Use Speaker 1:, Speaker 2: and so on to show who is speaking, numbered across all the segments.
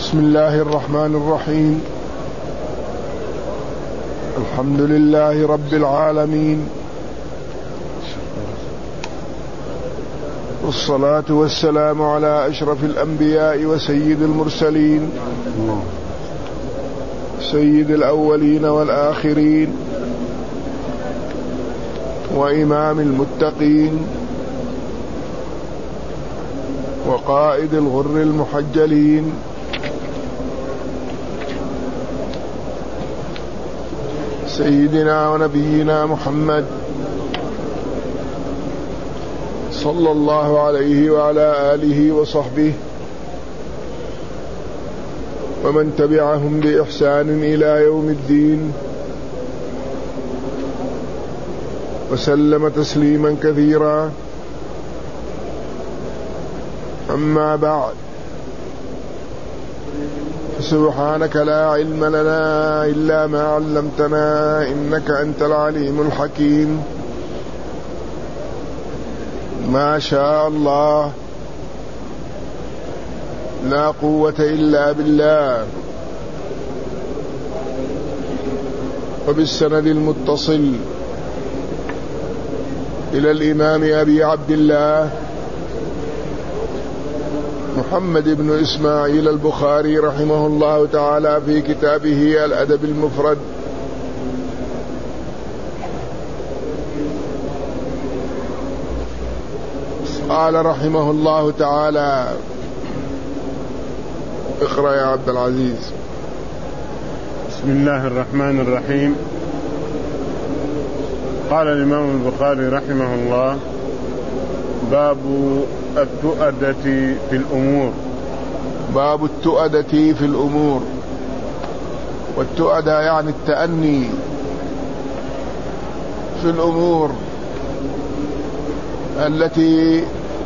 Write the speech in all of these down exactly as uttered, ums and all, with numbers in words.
Speaker 1: بسم الله الرحمن الرحيم. الحمد لله رب العالمين، والصلاة والسلام على أشرف الأنبياء وسيد المرسلين، سيد الأولين والآخرين، وإمام المتقين، وقائد الغر المحجلين، سيدنا ونبينا محمد صلى الله عليه وعلى آله وصحبه ومن تبعهم بإحسان إلى يوم الدين، وسلم تسليما كثيرا. أما بعد، سبحانك لا علم لنا إلا ما علمتنا إنك أنت العليم الحكيم. ما شاء الله، لا قوة إلا بالله. وبالسند المتصل إلى الإمام أبي عبد الله محمد بن إسماعيل البخاري رحمه الله تعالى في كتابه الأدب المفرد، قال رحمه الله تعالى: اقرأ يا عبد العزيز.
Speaker 2: بسم الله الرحمن الرحيم. قال الإمام البخاري رحمه الله: باب التؤدة في الأمور.
Speaker 1: باب التؤدة في الأمور. والتؤدة يعني التأني في الأمور التي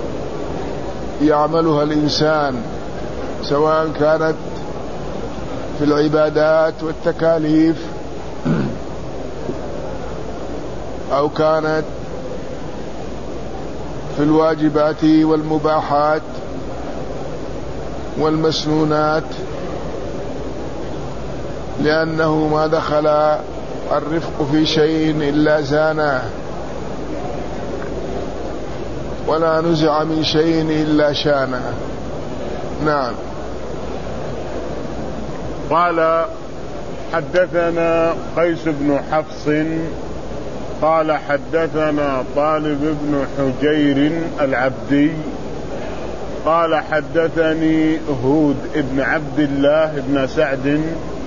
Speaker 1: يعملها الإنسان، سواء كانت في العبادات والتكاليف أو كانت في الواجبات والمباحات والمسنونات، لأنه ما دخل الرفق في شيء إلا زانه، ولا نزع من شيء إلا شانه. نعم.
Speaker 2: قال: حدثنا قيس بن حفص قال حدثنا طالب بن حجير العبدي قال حدثني هود بن عبد الله بن سعد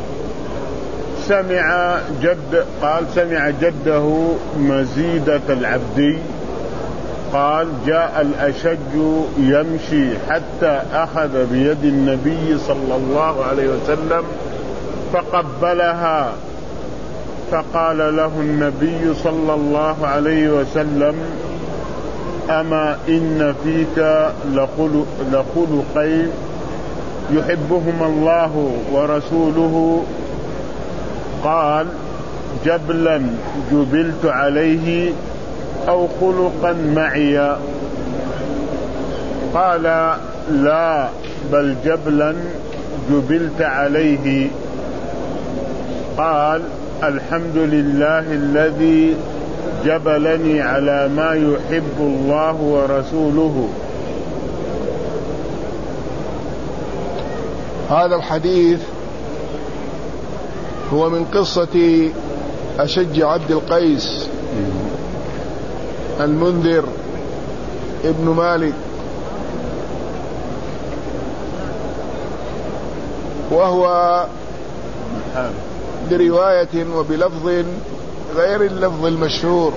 Speaker 2: سمع جد قال سمع جده مزيدة العبدي قال: جاء الأشج يمشي حتى أخذ بيد النبي صلى الله عليه وسلم فقبلها، فقال له النبي صلى الله عليه وسلم: أما إن فيك لخلقين يحبهما الله ورسوله. قال: جبلا جبلت عليه أو خلقا معي. قال: لا، بل جبلا جبلت عليه. قال: الحمد لله الذي جبلني على ما يحب الله ورسوله.
Speaker 1: هذا الحديث هو من قصة أشج عبد القيس المنذر ابن مالك، وهو برواية وبلفظ غير اللفظ المشهور،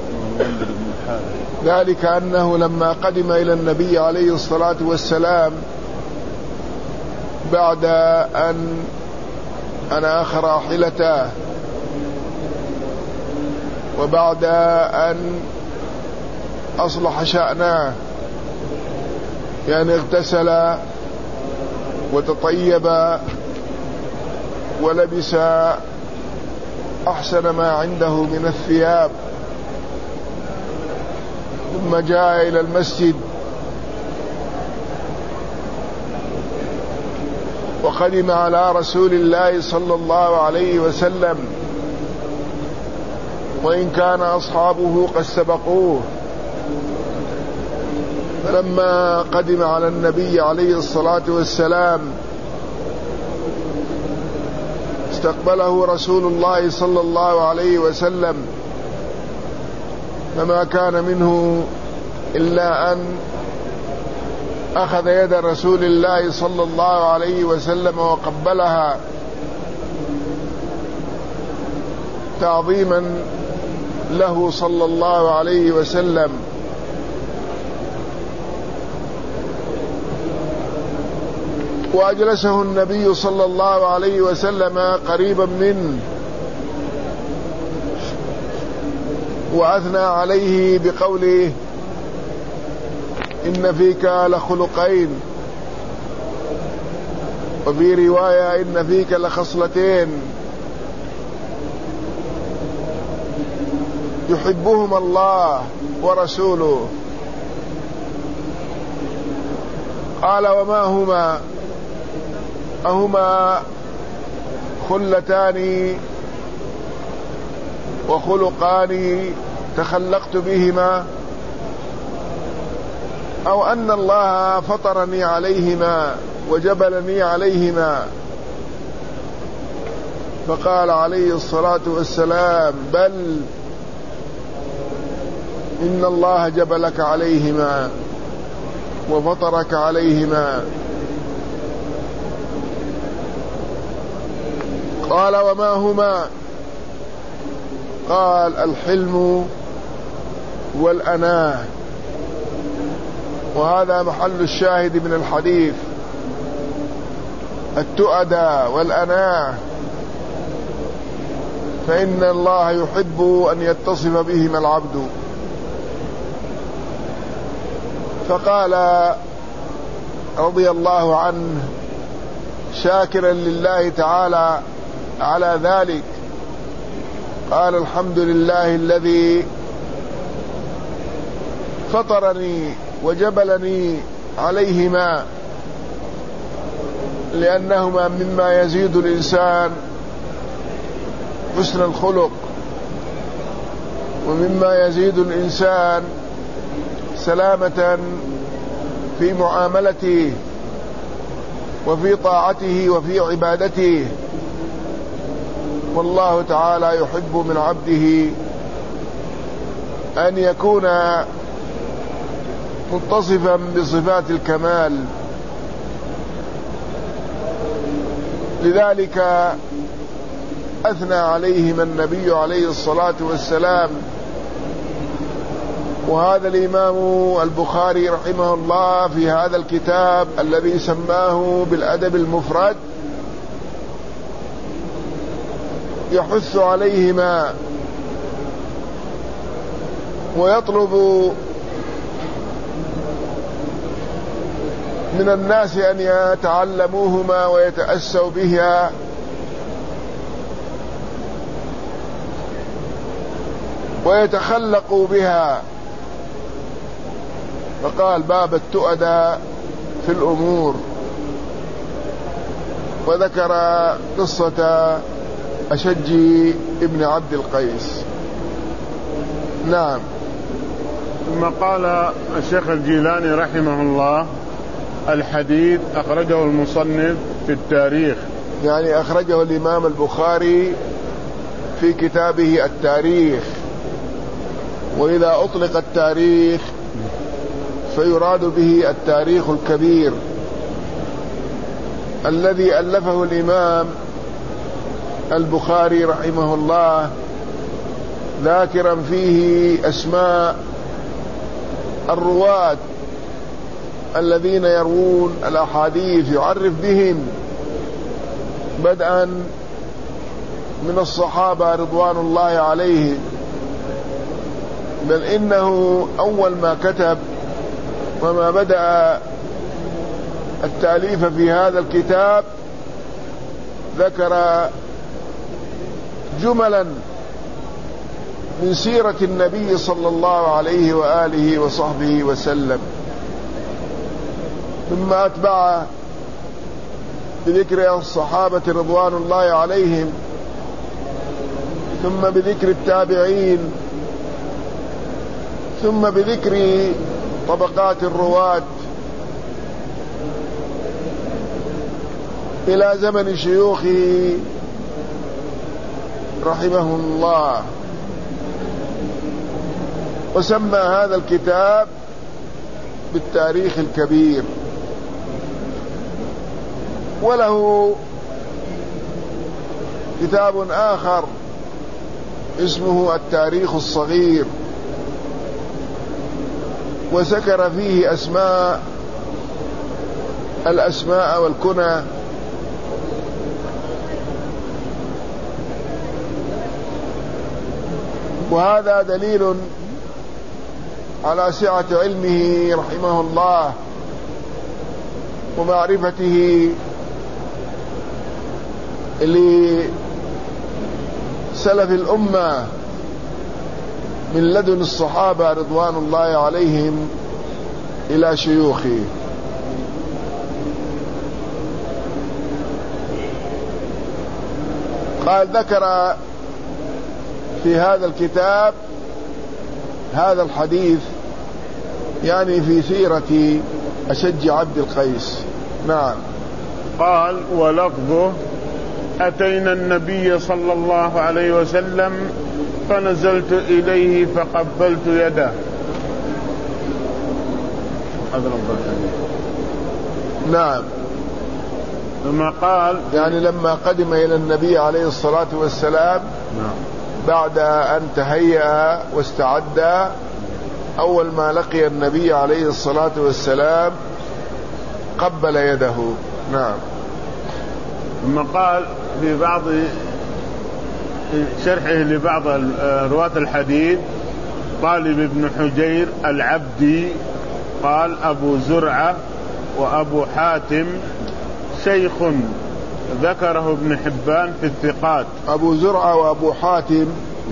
Speaker 1: ذلك أنه لما قدم إلى النبي عليه الصلاة والسلام بعد أن أناخ راحلته وبعد أن أصلح شأنه، يعني اغتسل وتطيب ولبس أحسن ما عنده من الثياب، ثم جاء إلى المسجد وقدم على رسول الله صلى الله عليه وسلم، وإن كان أصحابه قد سبقوه. فلما قدم على النبي عليه الصلاة والسلام استقبله رسول الله صلى الله عليه وسلم، فما كان منه إلا أن أخذ يد رسول الله صلى الله عليه وسلم وقبلها تعظيما له صلى الله عليه وسلم. وأجلسه النبي صلى الله عليه وسلم قريبا منه، وأثنى عليه بقوله: إن فيك لخلقين، وفي رواية: إن فيك لخصلتين يحبهما الله ورسوله. قال: وما هما؟ أهما خلتان وخلقان تخلقت بهما، أو أن الله فطرني عليهما وجبلني عليهما؟ فقال عليه الصلاة والسلام: بل إن الله جبلك عليهما وفطرك عليهما. قال: وما هما؟ قال: الحلم والأناة. وهذا محل الشاهد من الحديث، التؤدى والأناة، فإن الله يحب أن يتصف بهما العبد. فقال رضي الله عنه شاكرا لله تعالى على ذلك، قال: الحمد لله الذي فطرني وجبلني عليهما، لأنهما مما يزيد الإنسان حسن الخلق، ومما يزيد الإنسان سلامة في معاملته وفي طاعته وفي عبادته. والله تعالى يحب من عبده أن يكون متصفا بصفات الكمال. لذلك أثنى عليهما النبي عليه الصلاة والسلام. وهذا الإمام البخاري رحمه الله في هذا الكتاب الذي سماه بالأدب المفرد يحث عليهما ويطلب من الناس أن يتعلموهما ويتأسوا بها، ويتخلقوا بها. فقال: باب التؤدى في الأمور، وذكر قصة أشج ابن عبد القيس. نعم.
Speaker 2: ثم قال الشيخ الجيلاني رحمه الله: الحديث أخرجه المصنف في التاريخ،
Speaker 1: يعني أخرجه الإمام البخاري في كتابه التاريخ. وإذا أطلق التاريخ فيراد به التاريخ الكبير الذي ألفه الإمام البخاري رحمه الله، ذاكرا فيه أسماء الرواة الذين يروون الأحاديث، يعرف بهم بدءا من الصحابة رضوان الله عليهم. بل إنه أول ما كتب وما بدأ التأليف في هذا الكتاب ذكر جملا من سيرة النبي صلى الله عليه وآله وصحبه وسلم، ثم أتبع بذكر الصحابة رضوان الله عليهم، ثم بذكر التابعين، ثم بذكر طبقات الرواة إلى زمن شيوخه رحمهم الله. وسمى هذا الكتاب بالتاريخ الكبير. وله كتاب آخر اسمه التاريخ الصغير، وذكر فيه أسماء الأسماء والكنى وهذا دليل على سعة علمه رحمه الله ومعرفته لسلف الأمة من لدن الصحابة رضوان الله عليهم إلى شيوخه. قال ذكر في هذا الكتاب هذا الحديث يعني في سيرة أشج عبد القيس. نعم.
Speaker 2: قال ولفظه أتينا النبي صلى الله عليه وسلم فنزلت إليه فقبلت يده. هذا لفظ الحديث.
Speaker 1: نعم.
Speaker 2: ثم قال
Speaker 1: يعني لما قدم إلى النبي عليه الصلاة والسلام
Speaker 2: نعم.
Speaker 1: بعد أن تهيأ واستعد، أول ما لقي النبي عليه الصلاة والسلام قبل يده. نعم.
Speaker 2: ثم قال في بعض شرحه لبعض رواة الحديث طالب ابن حجير العبدي قال أبو زرعة وأبو حاتم شيخ ذكره ابن حبان في الثقات.
Speaker 1: أبو زرعة وأبو حاتم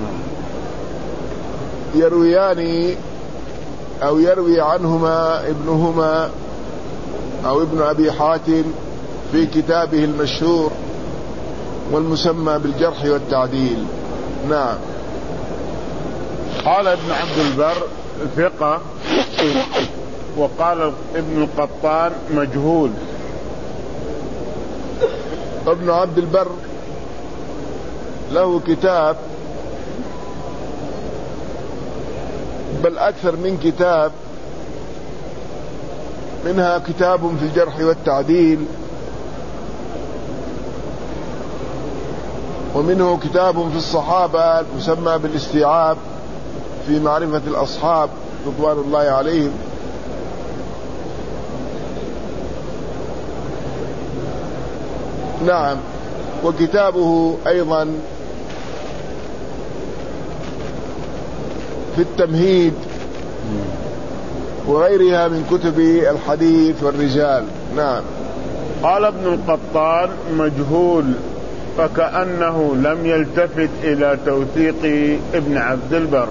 Speaker 1: يرويان أو يروي عنهما ابنهما أو ابن أبي حاتم في كتابه المشهور والمسمى بالجرح والتعديل. نعم.
Speaker 2: قال ابن عبد البر ثقة، وقال ابن القطان مجهول.
Speaker 1: ابن عبد البر له كتاب، بل أكثر من كتاب، منها كتاب في الجرح والتعديل، ومنه كتاب في الصحابة المسمى بالاستيعاب في معرفة الأصحاب رضوان الله عليهم. نعم. وكتابه أيضا في التمهيد وغيرها من كتب الحديث والرجال. نعم.
Speaker 2: قال ابن القطان مجهول، فكأنه لم يلتفت إلى توثيق ابن عبد البر.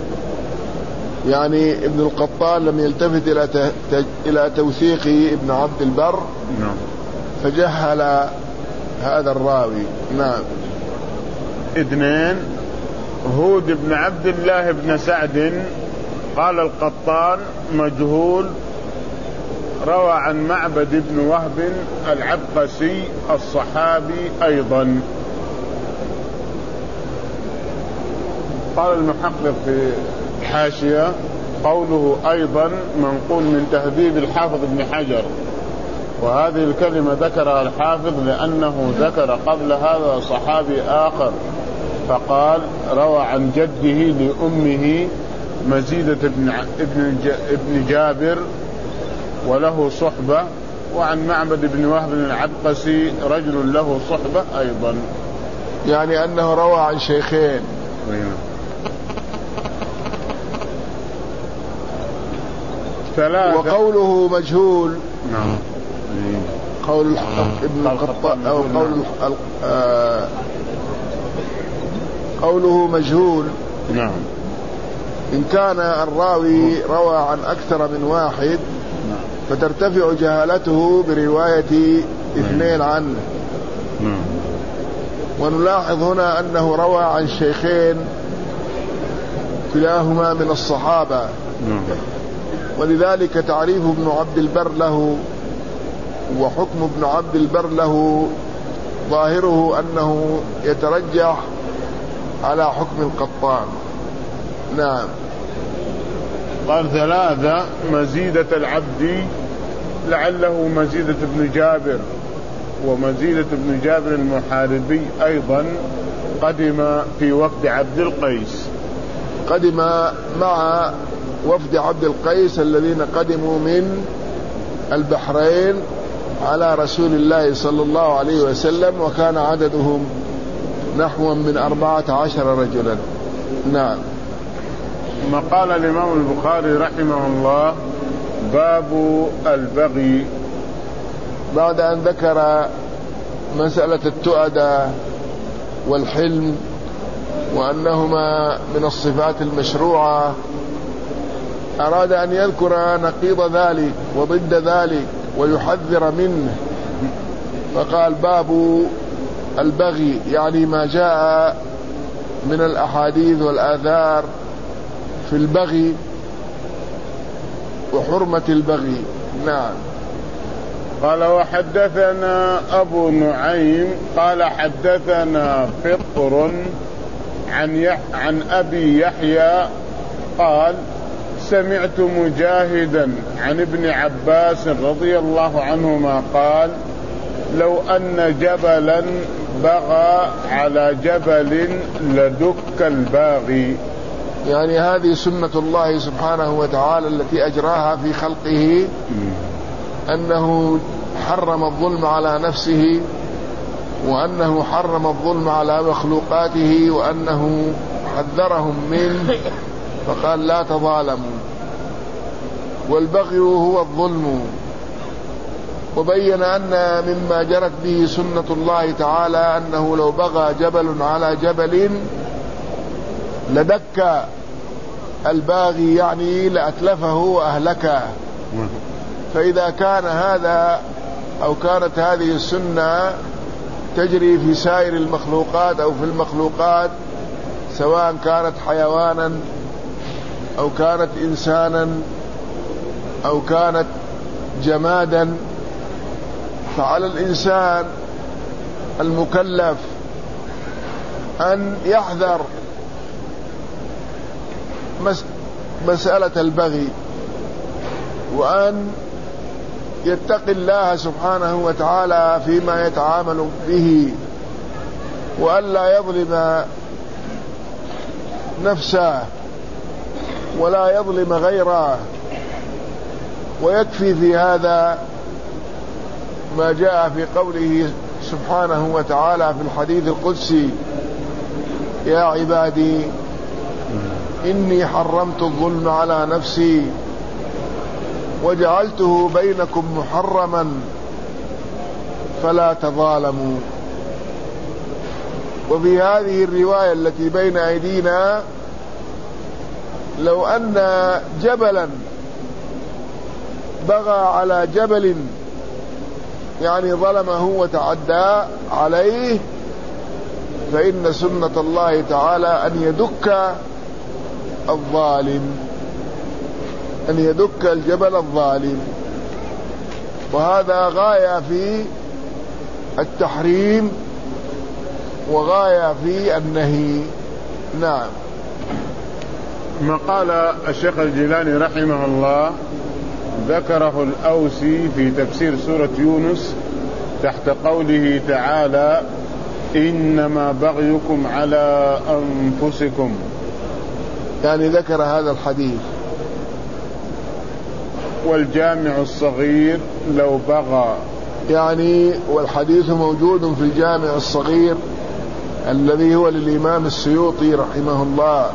Speaker 1: يعني ابن القطان لم يلتفت إلى إلى توثيق ابن عبد البر.
Speaker 2: نعم.
Speaker 1: فجهل هذا الراوي. نعم.
Speaker 2: اثنين، هود بن عبد الله بن سعد قال القطان مجهول، روى عن معبد بن وهب العبقسي الصحابي أيضا. قال المحقق في الحاشية قوله أيضا منقول من تهذيب الحافظ ابن حجر، وهذه الكلمة ذكرها الحافظ لأنه ذكر قبل هذا صحابي آخر فقال روى عن جده لأمه مزيدة ابن, ابن جابر وله صحبة، وعن معبد بن وهب العبقسي رجل له صحبة أيضا.
Speaker 1: يعني أنه روى عن شيخين.
Speaker 2: ثلاثة.
Speaker 1: وقوله مجهول.
Speaker 2: نعم.
Speaker 1: قول ابن القطان أو قول آه قوله مجهول.
Speaker 2: نعم.
Speaker 1: إن كان الراوي روى عن أكثر من واحد فترتفع جهالته برواية اثنين عنه. ونلاحظ هنا أنه روى عن شيخين كلاهما من الصحابة، ولذلك تعريف ابن عبد البر له وحكم ابن عبد البر له ظاهره أنه يترجح على حكم القطان. نعم.
Speaker 2: قال ثلاثة مزيدة العبد، لعله مزيدة ابن جابر، ومزيدة ابن جابر المحاربي أيضا قدم في وفد عبد القيس،
Speaker 1: قدم مع وفد عبد القيس الذين قدموا من البحرين على رسول الله صلى الله عليه وسلم، وكان عددهم نحو من أربعة عشر رجلا. نعم.
Speaker 2: ما قال الإمام البخاري رحمه الله باب البغي،
Speaker 1: بعد أن ذكر مسألة التؤدة والحلم وأنهما من الصفات المشروعة، أراد أن يذكر نقيض ذلك وضد ذلك ويحذر منه، فقال باب البغي، يعني ما جاء من الأحاديث والآثار في البغي وحرمة البغي. نعم.
Speaker 2: قال وحدثنا أبو نعيم قال حدثنا فطر عن, يح عن أبي يحيى قال سمعت مجاهدا عن ابن عباس رضي الله عنهما قال لو أن جبلا بغى على جبل لدك الباغي،
Speaker 1: يعني هذه سنة الله سبحانه وتعالى التي أجراها في خلقه، أنه حرم الظلم على نفسه، وأنه حرم الظلم على مخلوقاته، وأنه حذرهم منه فقال لا تظالموا، والبغي هو الظلم. وبين أن مما جرت به سنة الله تعالى أنه لو بغى جبل على جبل لدك الباغي، يعني لأتلفه وأهلكه. فإذا كان هذا أو كانت هذه السنة تجري في سائر المخلوقات أو في المخلوقات، سواء كانت حيوانا أو كانت إنسانا أو كانت جمادا، فعلى الإنسان المكلف أن يحذر مسألة البغي، وأن يتقي الله سبحانه وتعالى فيما يتعامل به، وألا يظلم نفسه ولا يظلم غيره. ويكفي في هذا ما جاء في قوله سبحانه وتعالى في الحديث القدسي يا عبادي إني حرمت الظلم على نفسي وجعلته بينكم محرما فلا تظالموا. وفي هذه الرواية التي بين أيدينا لو أن جبلا بغى على جبل، يعني ظلمه وتعدى عليه، فإن سنة الله تعالى أن يدك الظالم، أن يدك الجبل الظالم. وهذا غاية في التحريم وغاية في النهي. نعم.
Speaker 2: ما قال الشيخ الجيلاني رحمه الله ذكره الأوسي في تفسير سورة يونس تحت قوله تعالى إنما بغيكم على أنفسكم،
Speaker 1: يعني ذكر هذا الحديث.
Speaker 2: والجامع الصغير لو بغى، يعني
Speaker 1: والحديث موجود في الجامع الصغير الذي هو للإمام السيوطي رحمه الله،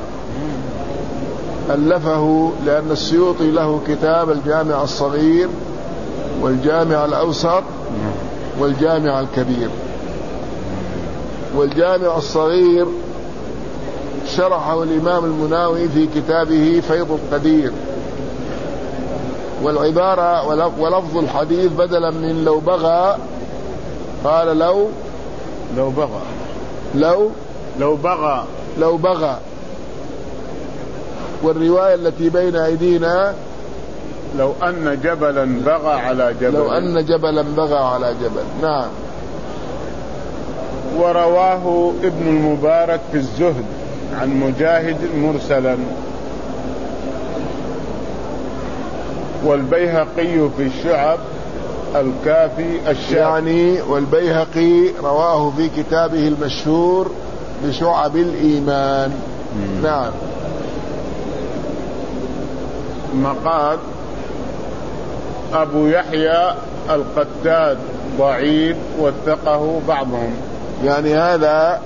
Speaker 1: ألفه لأن السيوطي له كتاب الجامع الصغير والجامع الأوسط والجامع الكبير. والجامع الصغير شرحه الإمام المناوي في كتابه فيض القدير، والعبارة ولفظ الحديث بدلا من لو بغى قال لو
Speaker 2: لو بغى
Speaker 1: لو
Speaker 2: لو بغى
Speaker 1: لو بغى. والرواية التي بين أيدينا
Speaker 2: لو أن جبلا بغى على جبل.
Speaker 1: لو أن جبلا بغى على جبل. نعم.
Speaker 2: ورواه ابن المبارك في الزهد عن مجاهد مرسلا، والبيهقي في الشعب الكافي الشافعي.
Speaker 1: يعني والبيهقي رواه في كتابه المشهور بشعب الإيمان. مم. نعم.
Speaker 2: مقال أبو يحيى القتاد ضعيف وثقه بعضهم.
Speaker 1: يعني هذا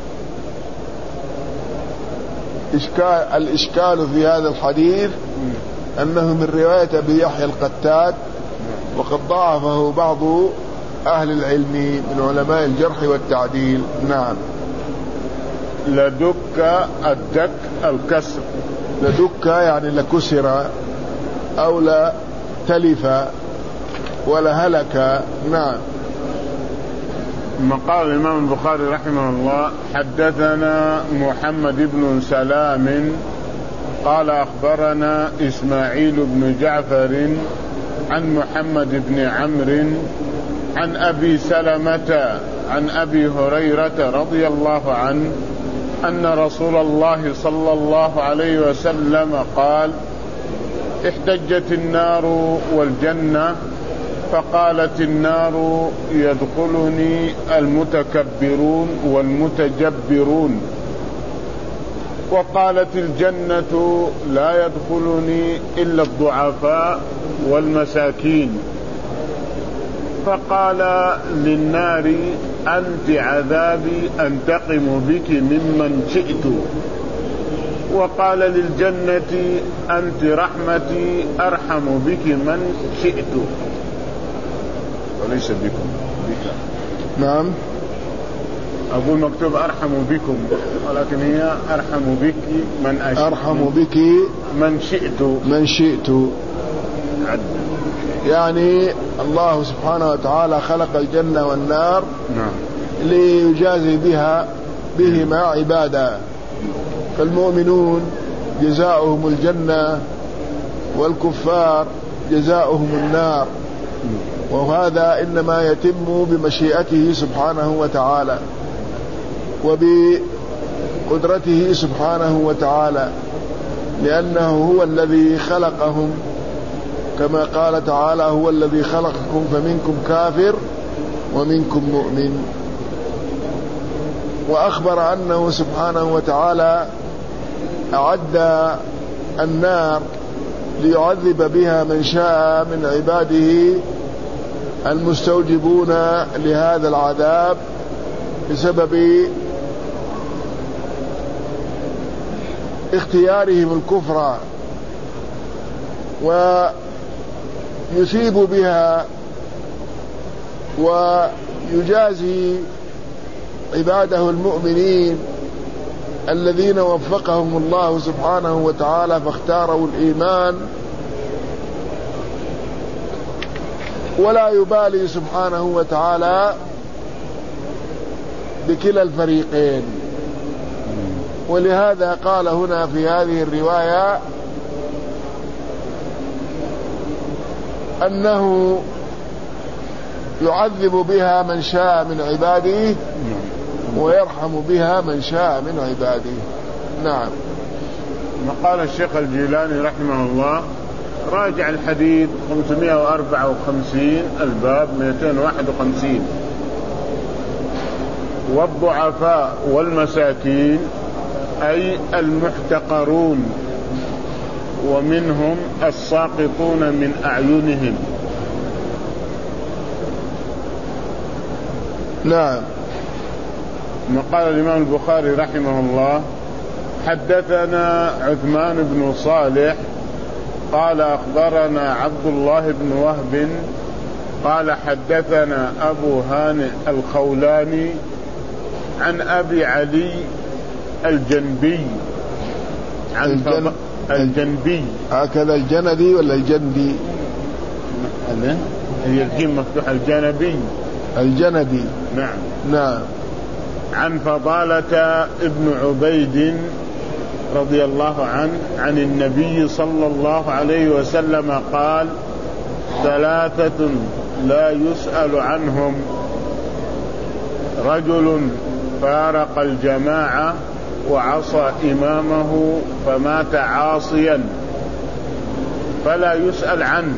Speaker 1: إشكال، الإشكال في هذا الحديث أنه من رواية أبي يحيى القتاد، وقد ضعفه بعض أهل العلم من علماء الجرح والتعديل. نعم.
Speaker 2: لدك الدك الكسر.
Speaker 1: لدك يعني لكسر أو لتلف ولا هلك. نعم.
Speaker 2: مقال الإمام البخاري رحمه الله: حدثنا محمد بن سلام قال أخبرنا إسماعيل بن جعفر عن محمد بن عمرو عن أبي سلمة عن أبي هريرة رضي الله عنه أن رسول الله صلى الله عليه وسلم قال: احتجت النار والجنة، فقالت النار: يدخلني المتكبرون والمتجبرون، وقالت الجنة: لا يدخلني إلا الضعفاء والمساكين. فقال للنار: أنت عذابي أنتقم بك ممن شئت. وقال للجنة: أنت رحمتي أرحم بك من شئت. وليس بكم بك.
Speaker 1: نعم.
Speaker 2: أقول مكتوب أرحم بكم، ولكن هي أرحم بك من أشئت.
Speaker 1: أرحم بك
Speaker 2: من شئت.
Speaker 1: من شئت. يعني الله سبحانه وتعالى خلق الجنة والنار
Speaker 2: نعم
Speaker 1: ليجازي بها بهما عبادا. فالمؤمنون جزاؤهم الجنة، والكفار جزاؤهم النار، وهذا إنما يتم بمشيئته سبحانه وتعالى وبقدرته سبحانه وتعالى، لأنه هو الذي خلقهم، كما قال تعالى: هو الذي خلقكم فمنكم كافر ومنكم مؤمن. وأخبر أنه سبحانه وتعالى أعد النار ليعذب بها من شاء من عباده المستوجبون لهذا العذاب بسبب اختيارهم الكفر، ويثيب بها ويجازي عباده المؤمنين الذين وفقهم الله سبحانه وتعالى فاختاروا الإيمان، ولا يبالي سبحانه وتعالى بكلا الفريقين. ولهذا قال هنا في هذه الرواية أنه يعذب بها من شاء من عباده ويرحم بها من شاء من عباده. نعم.
Speaker 2: مقال الشيخ الجيلاني رحمه الله: راجع الحديث خمسمائة وأربعة وخمسين الباب مئتين وواحد وخمسين. والضعفاء والمساكين أي المحتقرون، ومنهم الساقطون من أعينهم.
Speaker 1: نعم.
Speaker 2: مقال الإمام البخاري رحمه الله: حدثنا عثمان بن صالح قال أخبرنا عبد الله بن وهب قال حدثنا أبو هانئ الخولاني عن أبي علي الجنبي عن
Speaker 1: الجن...
Speaker 2: الجنبي.
Speaker 1: هكذا الجندي ولا الجندي؟
Speaker 2: هي الجيم مفتوح. الجنبي
Speaker 1: الجندي.
Speaker 2: نعم.
Speaker 1: نعم.
Speaker 2: عن فضالة ابن عبيد رضي الله عنه عن النبي صلى الله عليه وسلم قال: ثلاثة لا يسأل عنهم: رجل فارق الجماعة وعصى إمامه فمات عاصيا فلا يسأل عنه،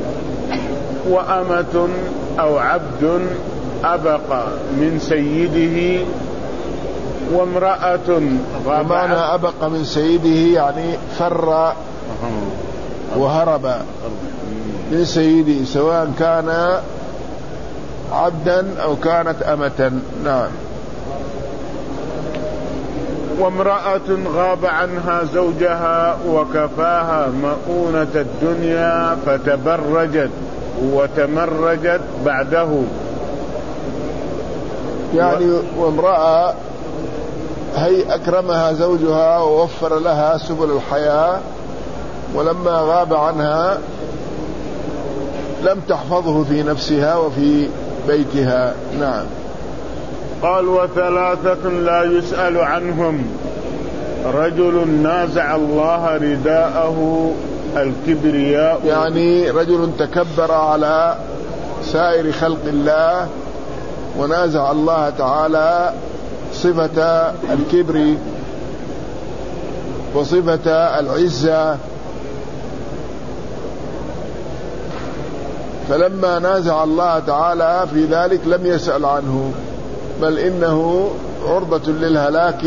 Speaker 2: وأمة أو عبد أبق من سيده، وامرأة
Speaker 1: ومعنى أبق من سيده يعني فر وهرب من سيده، سواء كان عبدا أو كانت أمة. نعم.
Speaker 2: وامرأة غاب عنها زوجها وكفاها مؤونة الدنيا فتبرجت وتمرجت بعده.
Speaker 1: يعني وامرأة هي أكرمها زوجها ووفر لها سبل الحياة، ولما غاب عنها لم تحفظه في نفسها وفي بيتها. نعم.
Speaker 2: قال: وثلاثة لا يسأل عنهم: رجل نازع الله رداءه الكبرياء،
Speaker 1: يعني رجل تكبر على سائر خلق الله ونازع الله تعالى صفة الكبر وصفة العزة، فلما نازع الله تعالى في ذلك لم يسأل عنه، بل إنه عرضة للهلاك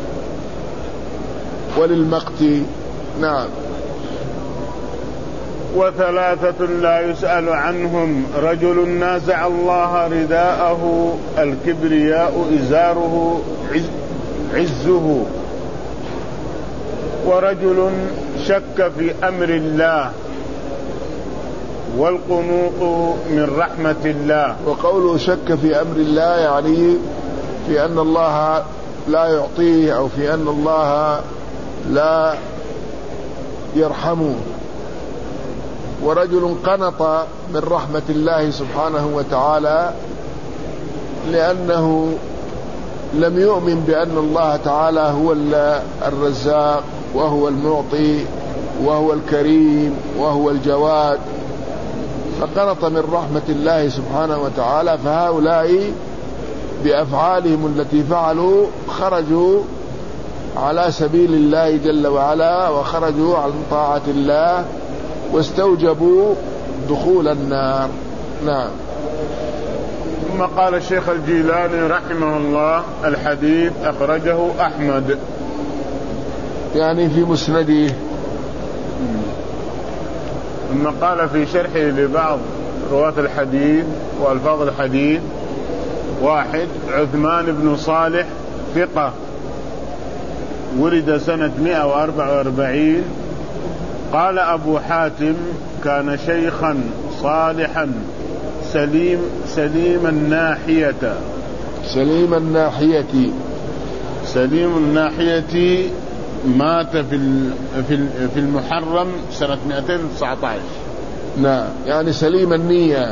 Speaker 1: وللمقت. نعم.
Speaker 2: وثلاثة لا يسأل عنهم: رجل نازع الله رداءه الكبرياء إزاره عزه، ورجل شك في أمر الله والقنوط من رحمة الله.
Speaker 1: وقوله شك في أمر الله يعني في أن الله لا يعطيه أو في أن الله لا يرحمه. ورجل قنط من رحمة الله سبحانه وتعالى لأنه لم يؤمن بأن الله تعالى هو الرزاق وهو المعطي وهو الكريم وهو الجواد، فقنط من رحمة الله سبحانه وتعالى. فهؤلاء بأفعالهم التي فعلوا خرجوا على سبيل الله جل وعلا، وخرجوا عن طاعة الله واستوجبوا دخول النار. نعم.
Speaker 2: ثم قال الشيخ الجيلاني رحمه الله: الحديث أخرجه أحمد،
Speaker 1: يعني في مسنده.
Speaker 2: ثم قال في شرحه لبعض رواة الحديث وألفاظ الحديث: واحد، عثمان بن صالح ثقة، ولد سنة مئة وأربعة وأربعين. قال أبو حاتم: كان شيخا صالحا سليم سليم الناحية
Speaker 1: سليم الناحية
Speaker 2: سليم الناحية مات في في المحرم سنة مئتين وتسعة عشر.
Speaker 1: نعم، يعني سليم النية.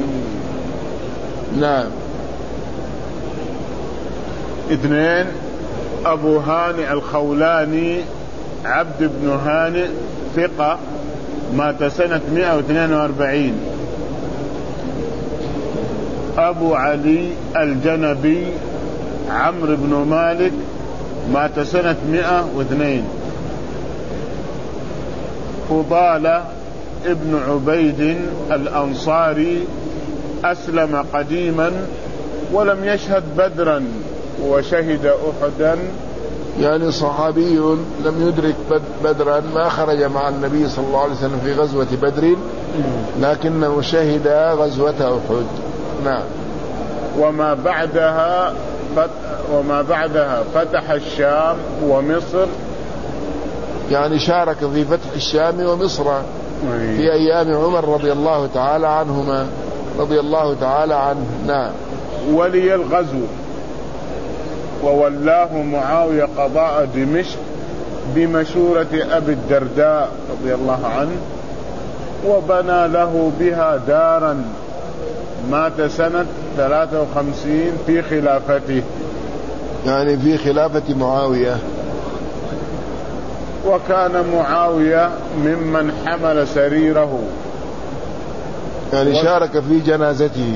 Speaker 1: نعم.
Speaker 2: اثنين، أبو هانئ الخولاني عبد بن هانئ ثقة، مات سنة مئة واثنين وأربعين. أبو علي الجنبي عمرو بن مالك، مات سنة مئة واثنين. فضالة ابن عبيد الأنصاري أسلم قديما ولم يشهد بدرا وشهد أحدا،
Speaker 1: يعني صحابي لم يدرك بدرا، ما خرج مع النبي صلى الله عليه وسلم في غزوة بدر، لكنه شهد غزوة أحد. نعم.
Speaker 2: وما بعدها فت... وما بعدها فتح الشام ومصر،
Speaker 1: يعني شارك في فتح الشام ومصر في أيام عمر رضي الله تعالى عنهما رضي الله تعالى عنه. نعم.
Speaker 2: ولي الغزو وولاه معاوية قضاء دمشق بمشورة أبي الدرداء رضي الله عنه، وبنى له بها دارا مات سنة ثلاثة وخمسين في خلافته،
Speaker 1: يعني في خلافة معاوية.
Speaker 2: وكان معاوية ممن حمل سريره،
Speaker 1: يعني شارك في جنازته.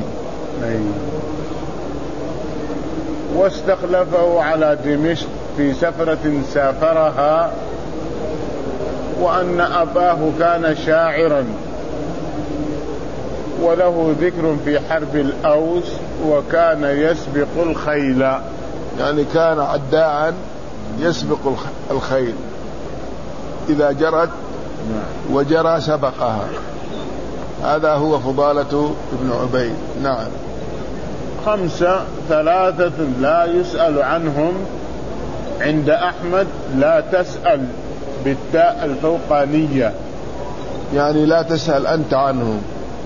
Speaker 2: واستخلفه على دمشق في سفرة سافرها، وأن أباه كان شاعرا وله ذكر في حرب الأوس، وكان يسبق الخيل،
Speaker 1: يعني كان عداء يسبق الخيل إذا جرت وجرى سبقها. هذا هو فضالة ابن عبيد. نعم.
Speaker 2: خمسة ثلاثة لا يسأل عنهم عند أحمد، لا تسأل بالتاء الفوقانية،
Speaker 1: يعني لا تسأل أنت عنهم.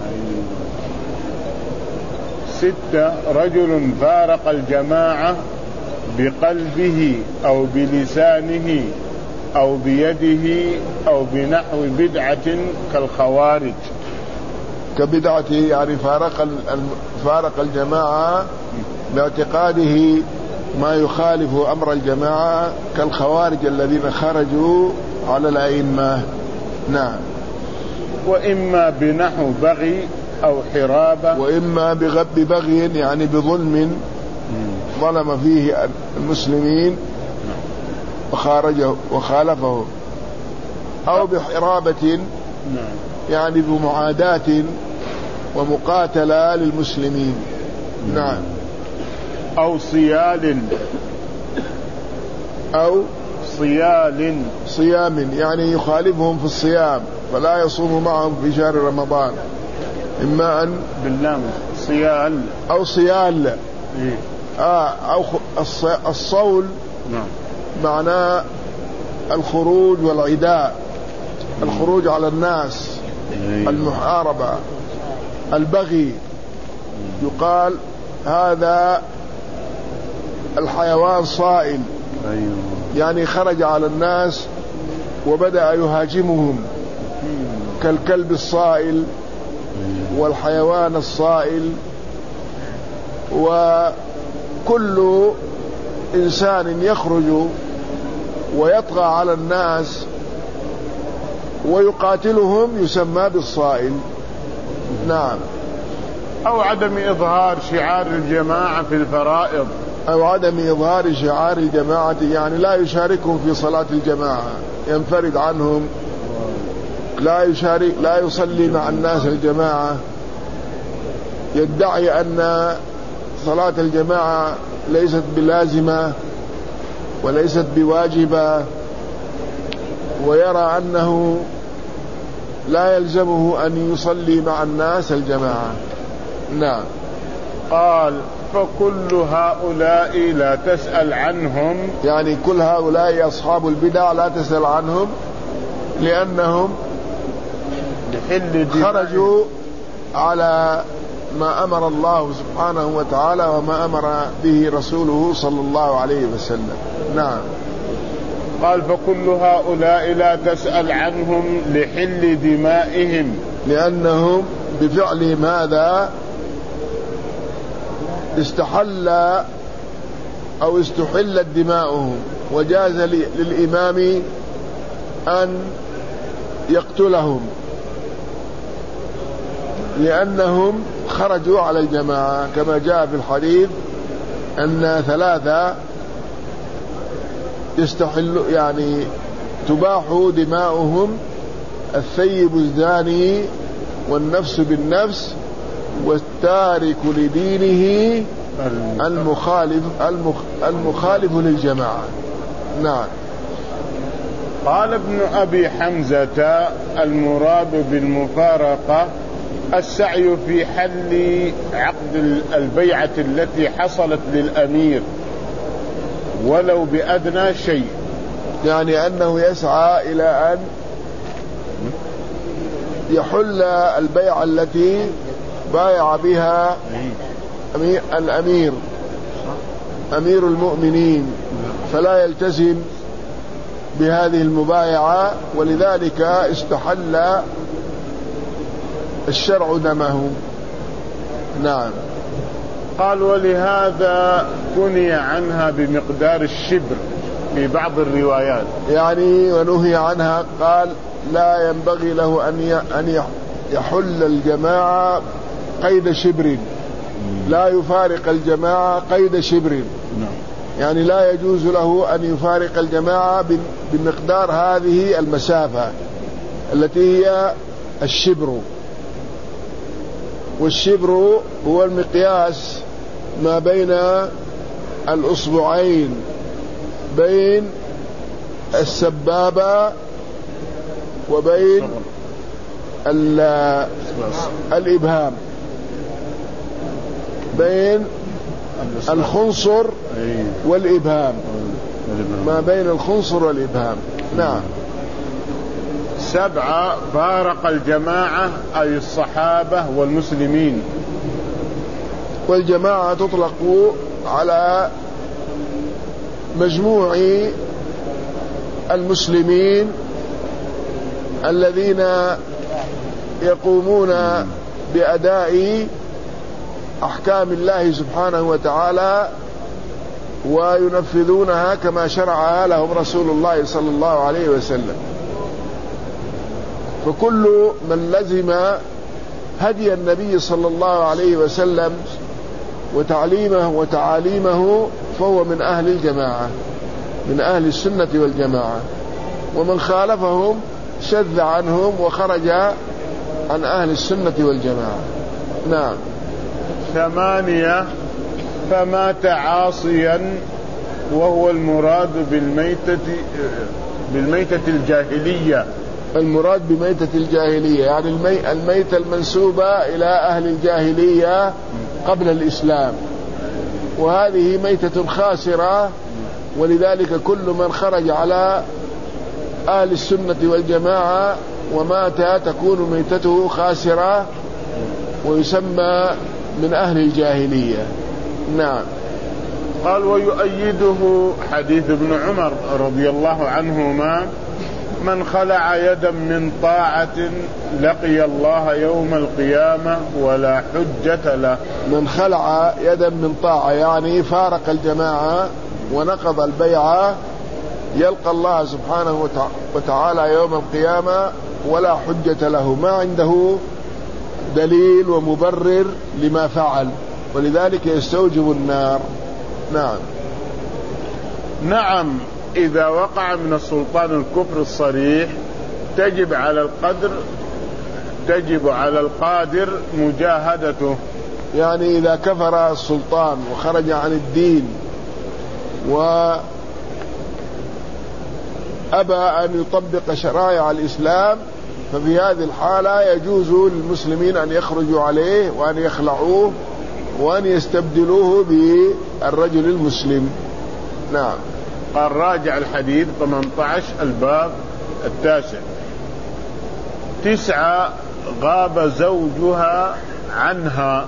Speaker 2: ستة رجل فارق الجماعة بقلبه أو بلسانه أو بيده أو بنحو بدعة كالخوارج.
Speaker 1: كبدعته يعني فارق فارق الجماعة باعتقاده ما يخالف أمر الجماعة كالخوارج الذين خرجوا على الأئمة. نعم.
Speaker 2: وإما بنحو بغي أو حرابة،
Speaker 1: وإما بغب بغي يعني بظلم ظلم فيه المسلمين وخارجه وخالفه، أو بحرابة يعني بمعاداة ومقاتلة للمسلمين. نعم.
Speaker 2: أو صيال
Speaker 1: أو
Speaker 2: صيال
Speaker 1: صيام يعني يخالفهم في الصيام فلا يصوم معهم في شهر رمضان. إما أن
Speaker 2: باللام صيال
Speaker 1: أو صيال
Speaker 2: إيه؟
Speaker 1: آه أو الصول
Speaker 2: نعم
Speaker 1: معناه الخروج والعداء، الخروج على الناس، المحاربة. البغي يقال هذا الحيوان صائل، يعني خرج على الناس وبدأ يهاجمهم كالكلب الصائل والحيوان الصائل. وكل إنسان يخرج ويطغى على الناس ويقاتلهم يسمى بالصائل. نعم.
Speaker 2: أو عدم إظهار شعار الجماعة في الفرائض،
Speaker 1: أو عدم إظهار شعار الجماعة يعني لا يشاركهم في صلاة الجماعة، ينفرد عنهم، لا يشارك لا يصلي مع الناس الجماعة، يدعي أن صلاة الجماعة ليست بلازمة وليست بواجبة، ويرى أنه لا يلزمه أن يصلي مع الناس الجماعة. نعم.
Speaker 2: قال فكل هؤلاء لا تسأل عنهم،
Speaker 1: يعني كل هؤلاء أصحاب البدع لا تسأل عنهم، لأنهم خرجوا على ما أمر الله سبحانه وتعالى وما أمر به رسوله صلى الله عليه وسلم. نعم.
Speaker 2: قال فكل هؤلاء لا تسأل عنهم لحل دمائهم،
Speaker 1: لأنهم بفعل ماذا استحل أو استحلت دماؤهم، وجاز للإمام أن يقتلهم لأنهم خرجوا على الجماعة، كما جاء في الحديث أن ثلاثة يستحل يعني تباح دماؤهم: الثيب الزاني، والنفس بالنفس، والتارك لدينه المخالف المخالف للجماعة. نعم.
Speaker 2: قال ابن أبي حمزة المراد بالمفارقة السعي في حل عقد البيعة التي حصلت للأمير ولو بأدنى شيء، يعني
Speaker 1: أنه يسعى إلى أن يحل البيعة التي بايع بها الأمير أمير المؤمنين، فلا يلتزم بهذه المبايعة، ولذلك استحل الشرع دمه. نعم.
Speaker 2: قال ولهذا كني عنها بمقدار الشبر في بعض الروايات.
Speaker 1: يعني ونهي عنها، قال لا ينبغي له أن أن يحل الجماعة قيد شبر، لا يفارق الجماعة قيد شبر، يعني لا يجوز له أن يفارق الجماعة بمقدار هذه المسافة التي هي الشبر. والشبر هو المقياس ما بين الأصبعين بين السبابة وبين الإبهام، بين الخنصر والإبهام، ما بين الخنصر والإبهام. نعم.
Speaker 2: سبعة فارق الجماعة أي الصحابة والمسلمين.
Speaker 1: والجماعة تطلق على مجموع المسلمين الذين يقومون بأداء أحكام الله سبحانه وتعالى وينفذونها كما شرعها لهم رسول الله صلى الله عليه وسلم. فكل من لزم هدي النبي صلى الله عليه وسلم وتعليمه وتعاليمه فهو من أهل الجماعة، من أهل السنة والجماعة. ومن خالفهم شذ عنهم وخرج عن أهل السنة والجماعة. نعم.
Speaker 2: ثمانية فمات عاصيا وهو المراد بالميتة بالميتة الجاهلية.
Speaker 1: المراد بميتة الجاهلية يعني المي... الميتة المنسوبة إلى أهل الجاهلية قبل الإسلام، وهذه ميتة خاسرة. ولذلك كل من خرج على أهل السنة والجماعة ومات تكون ميتته خاسرة ويسمى من أهل الجاهلية. نعم.
Speaker 2: قال ويؤيده حديث ابن عمر رضي الله عنهما من خلع يدا من طاعة لقي الله يوم القيامة ولا حجة له.
Speaker 1: من خلع يدا من طاعة يعني فارق الجماعة ونقض البيعة يلقى الله سبحانه وتعالى يوم القيامة ولا حجة له، ما عنده دليل ومبرر لما فعل، ولذلك يستوجب النار. نعم.
Speaker 2: نعم. إذا وقع من السلطان الكفر الصريح تجب على القدر تجب على القادر مجاهدته.
Speaker 1: يعني إذا كفر السلطان وخرج عن الدين وأبى أن يطبق شرائع الإسلام ففي هذه الحالة يجوز للمسلمين أن يخرجوا عليه وأن يخلعوه وأن يستبدلوه بالرجل المسلم. نعم.
Speaker 2: قال راجع الحديث ثمانية عشر الباب التاسع. تسعة غاب زوجها عنها،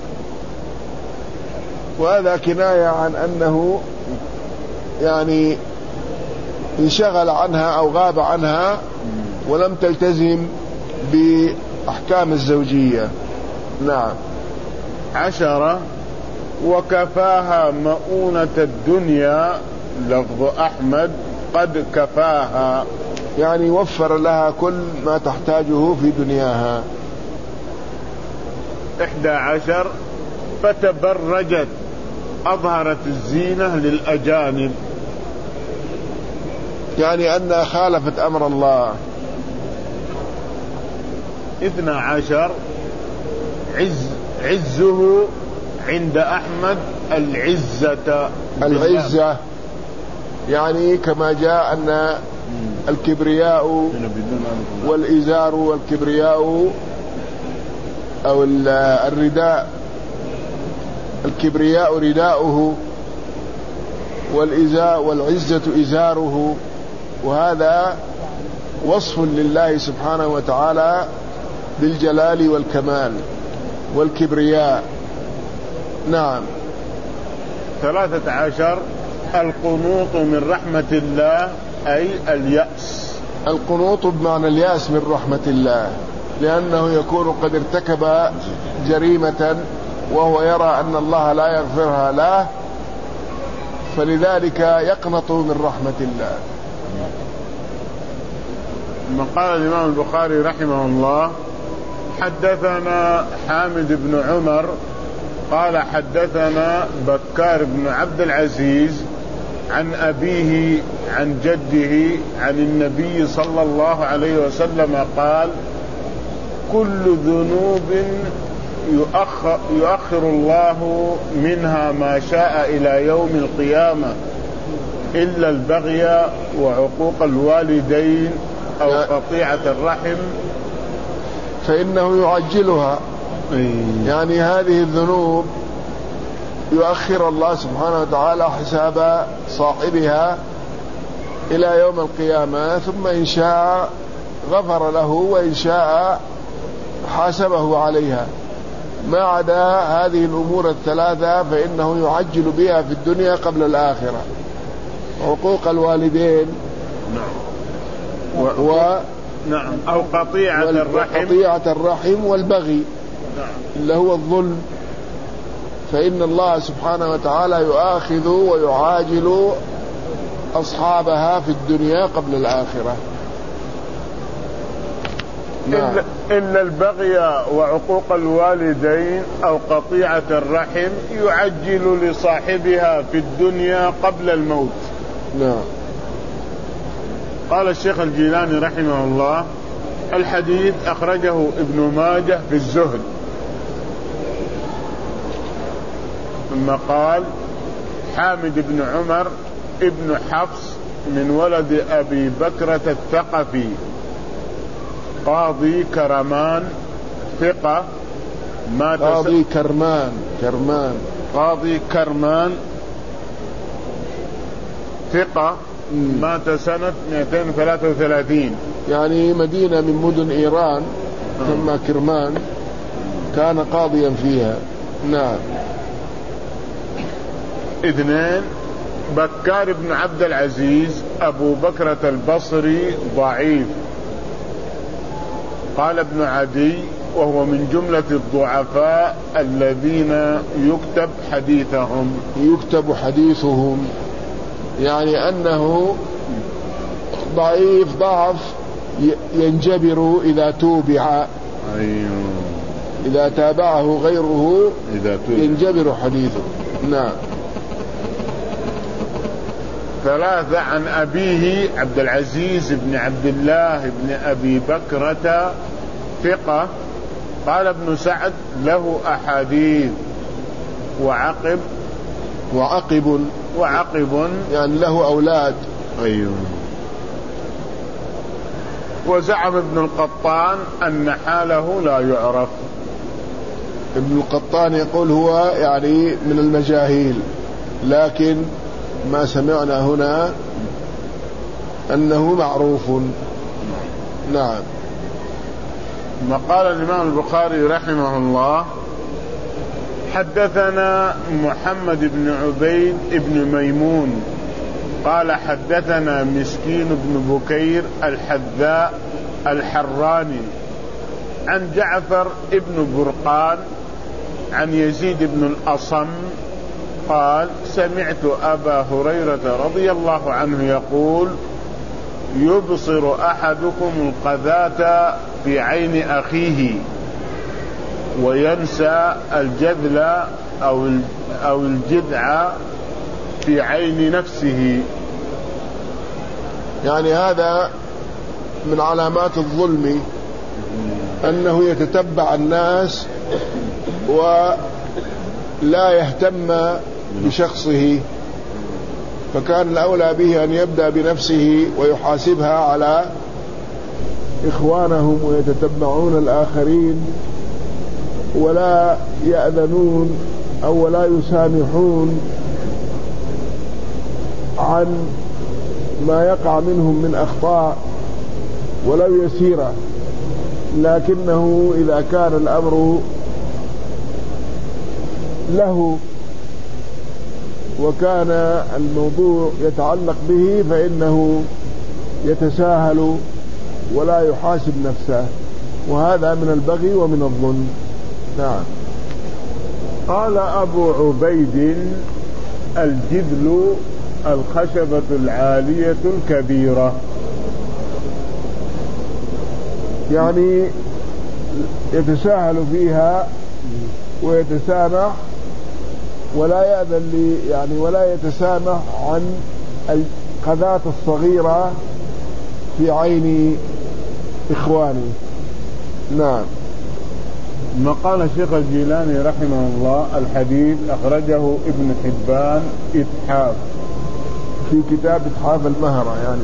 Speaker 1: وهذا كناية عن أنه يعني انشغل عنها أو غاب عنها ولم تلتزم بأحكام الزوجية. نعم.
Speaker 2: عشرة وكفاها مؤونة الدنيا، لفظ أحمد قد كفاها
Speaker 1: يعني وفر لها كل ما تحتاجه في دنياها.
Speaker 2: إحدى عشر فتبرجت أظهرت الزينة للأجانب،
Speaker 1: يعني أنها خالفت أمر الله.
Speaker 2: اثنى عشر عز عزه عند أحمد العزة
Speaker 1: العزة يعني كما جاء أن الكبرياء والإزار والكبرياء أو الرداء، الكبرياء رداؤه والإزاء والعزة إزاره، وهذا وصف لله سبحانه وتعالى بالجلال والكمال والكبرياء. نعم.
Speaker 2: ثلاثة عشر القنوط من رحمة الله أي اليأس.
Speaker 1: القنوط بمعنى اليأس من رحمة الله، لأنه يكون قد ارتكب جريمة وهو يرى أن الله لا يغفرها له، فلذلك يقنط من رحمة الله.
Speaker 2: ثم قال الإمام البخاري رحمه الله: حدثنا حامد بن عمر قال حدثنا بكار بن عبد العزيز عن أبيه عن جده عن النبي صلى الله عليه وسلم قال: كل ذنوب يؤخر, يؤخر الله منها ما شاء إلى يوم القيامة إلا البغي وعقوق الوالدين أو قطيعة الرحم
Speaker 1: فإنه يعجلها. يعني هذه الذنوب يؤخر الله سبحانه وتعالى حساب صاحبها إلى يوم القيامة، ثم إن شاء غفر له وإن شاء حاسبه عليها. ما عدا هذه الأمور الثلاثة فإنه يعجل بها في الدنيا قبل الآخرة: عقوق الوالدين
Speaker 2: و... و... نعم أو قطيعة الرحم
Speaker 1: قطيعة الرحم والبغي اللي هو الظلم، فإن الله سبحانه وتعالى يؤاخذ ويعاجل أصحابها في الدنيا قبل الآخرة.
Speaker 2: نعم. إلا البغي وعقوق الوالدين أو قطيعة الرحم يعجل لصاحبها في الدنيا قبل الموت.
Speaker 1: نعم.
Speaker 2: قال الشيخ الجيلاني رحمه الله: الحديث أخرجه ابن ماجه في الزهد. ثم قال: حامد بن عمر ابن حفص من ولد أبي بكرة الثقفي قاضي كرمان ثقة مات
Speaker 1: قاضي كرمان كرمان
Speaker 2: قاضي كرمان ثقة مات سنة مئتين وثلاثة وثلاثين.
Speaker 1: يعني مدينة من مدن إيران ثم كرمان كان قاضيا فيها. نعم.
Speaker 2: اثنين: بكار بن عبد العزيز أبو بكرة البصري ضعيف. قال ابن عدي: وهو من جملة الضعفاء الذين يكتب حديثهم
Speaker 1: يكتب حديثهم يعني أنه ضعيف ضعف ينجبر إذا توبع.
Speaker 2: أيوه.
Speaker 1: إذا تابعه غيره إذا ينجبر حديثه. نعم.
Speaker 2: ثلاثة: عن أبيه عبد العزيز بن عبد الله بن أبي بكرة ثقة. قال ابن سعد: له أحاديث. وعقب
Speaker 1: وعقب
Speaker 2: وعقب
Speaker 1: يعني له أولاد.
Speaker 2: أيوه. وزعم ابن القطان أن حاله لا يعرف.
Speaker 1: ابن القطان يقول هو يعني من المجاهيل، لكن ما سمعنا هنا أنه معروف. نعم.
Speaker 2: ما قال الإمام البخاري رحمه الله: حدثنا محمد بن عبيد بن ميمون قال حدثنا مسكين بن بكير الحذاء الحراني عن جعفر بن برقان عن يزيد بن الأصم قال: سمعت أبا هريرة رضي الله عنه يقول: يبصر أحدكم القذاة في عين أخيه وينسى الجذل أو أو الجذع في عين نفسه.
Speaker 1: يعني هذا من علامات الظلم، أنه يتتبع الناس ولا يهتم بشخصه، فكان الأولى به أن يبدأ بنفسه ويحاسبها على إخوانهم ويتتبعون الآخرين ولا يأذنون أو ولا يسامحون عن ما يقع منهم من أخطاء ولو يسيرة، لكنه إذا كان الأمر له وكان الموضوع يتعلق به فإنه يتساهل ولا يحاسب نفسه، وهذا من البغي ومن الظلم. نعم.
Speaker 2: قال أبو عبيد: الجذل الخشبة العالية الكبيرة.
Speaker 1: يعني يتساهل فيها ويتسامح ولا يأذن لي يعني ولا يتسامح عن القذاة الصغيرة في عين إخواني. نعم.
Speaker 2: ما قال الشيخ الجيلاني رحمه الله: الحديث أخرجه ابن حبان إتحاف
Speaker 1: في كتاب إتحاف المهرة. يعني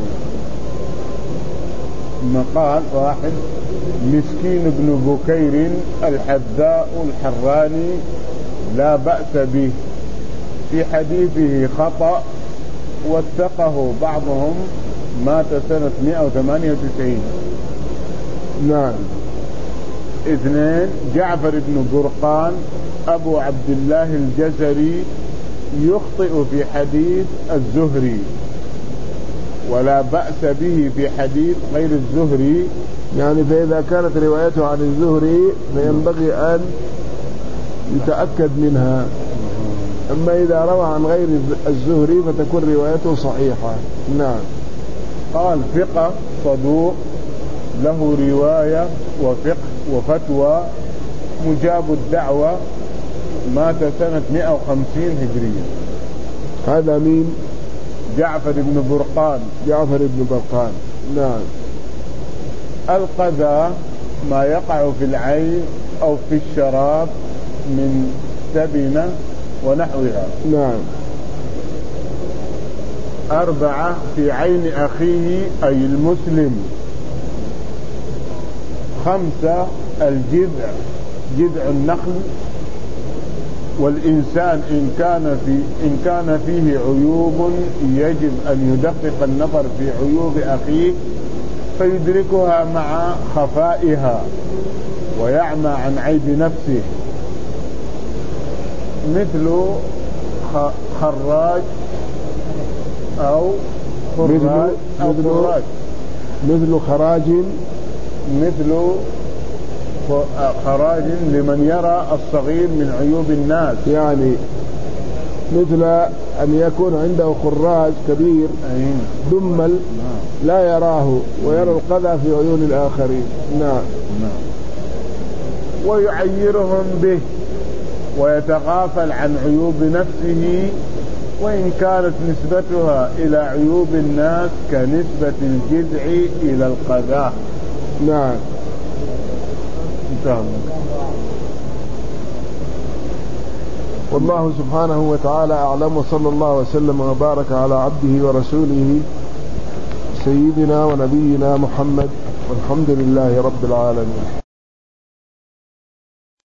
Speaker 2: مقال واحد: مسكين بن بكير الحذاء الحراني لا بأس به، في حديثه خطأ، وثقه بعضهم، مات سنة مئة وثمانية وتسعين.
Speaker 1: نعم.
Speaker 2: اثنين: جعفر بن برقان أبو عبد الله الجزري يخطئ في حديث الزهري، ولا بأس به في حديث غير الزهري.
Speaker 1: يعني فإذا كانت روايته عن الزهري فينبغي أن يتأكد منها، أما إذا روى عن غير الزهري فتكون روايته صحيحة. نعم.
Speaker 2: قال: ثقة صدوق له رواية وفقه وفتوى، مجاب الدعوة، مات سنة مئة وخمسين هجرية.
Speaker 1: هذا مين؟
Speaker 2: جعفر بن برقان.
Speaker 1: جعفر بن برقان. نعم.
Speaker 2: القذى ما يقع في العين أو في الشراب من سبنة ونحوها.
Speaker 1: نعم.
Speaker 2: أربعة: في عين أخيه أي المسلم. خمسة: الجذع، جذع النخل، والإنسان إن كان في إن كان فيه عيوب يجب أن يدقق النظر في عيوب أخيه فيدركها مع خفائها ويعمى عن عيب نفسه، مثل خراج أو خراج أو خراج
Speaker 1: مثل خراج
Speaker 2: مثل خراج لمن يرى الصغير من عيوب الناس،
Speaker 1: يعني مثل أن يكون عنده خراج كبير دمل لا يراه ويرى القذى في عيون الآخرين. نعم.
Speaker 2: ويعيرهم به ويتغافل عن عيوب نفسه، وإن كانت نسبتها إلى عيوب الناس كنسبة الجذع إلى القذى.
Speaker 1: نعم. والله سبحانه وتعالى أعلم، وصلى الله وسلم وبارك على عبده ورسوله سيدنا ونبينا محمد، والحمد لله رب العالمين.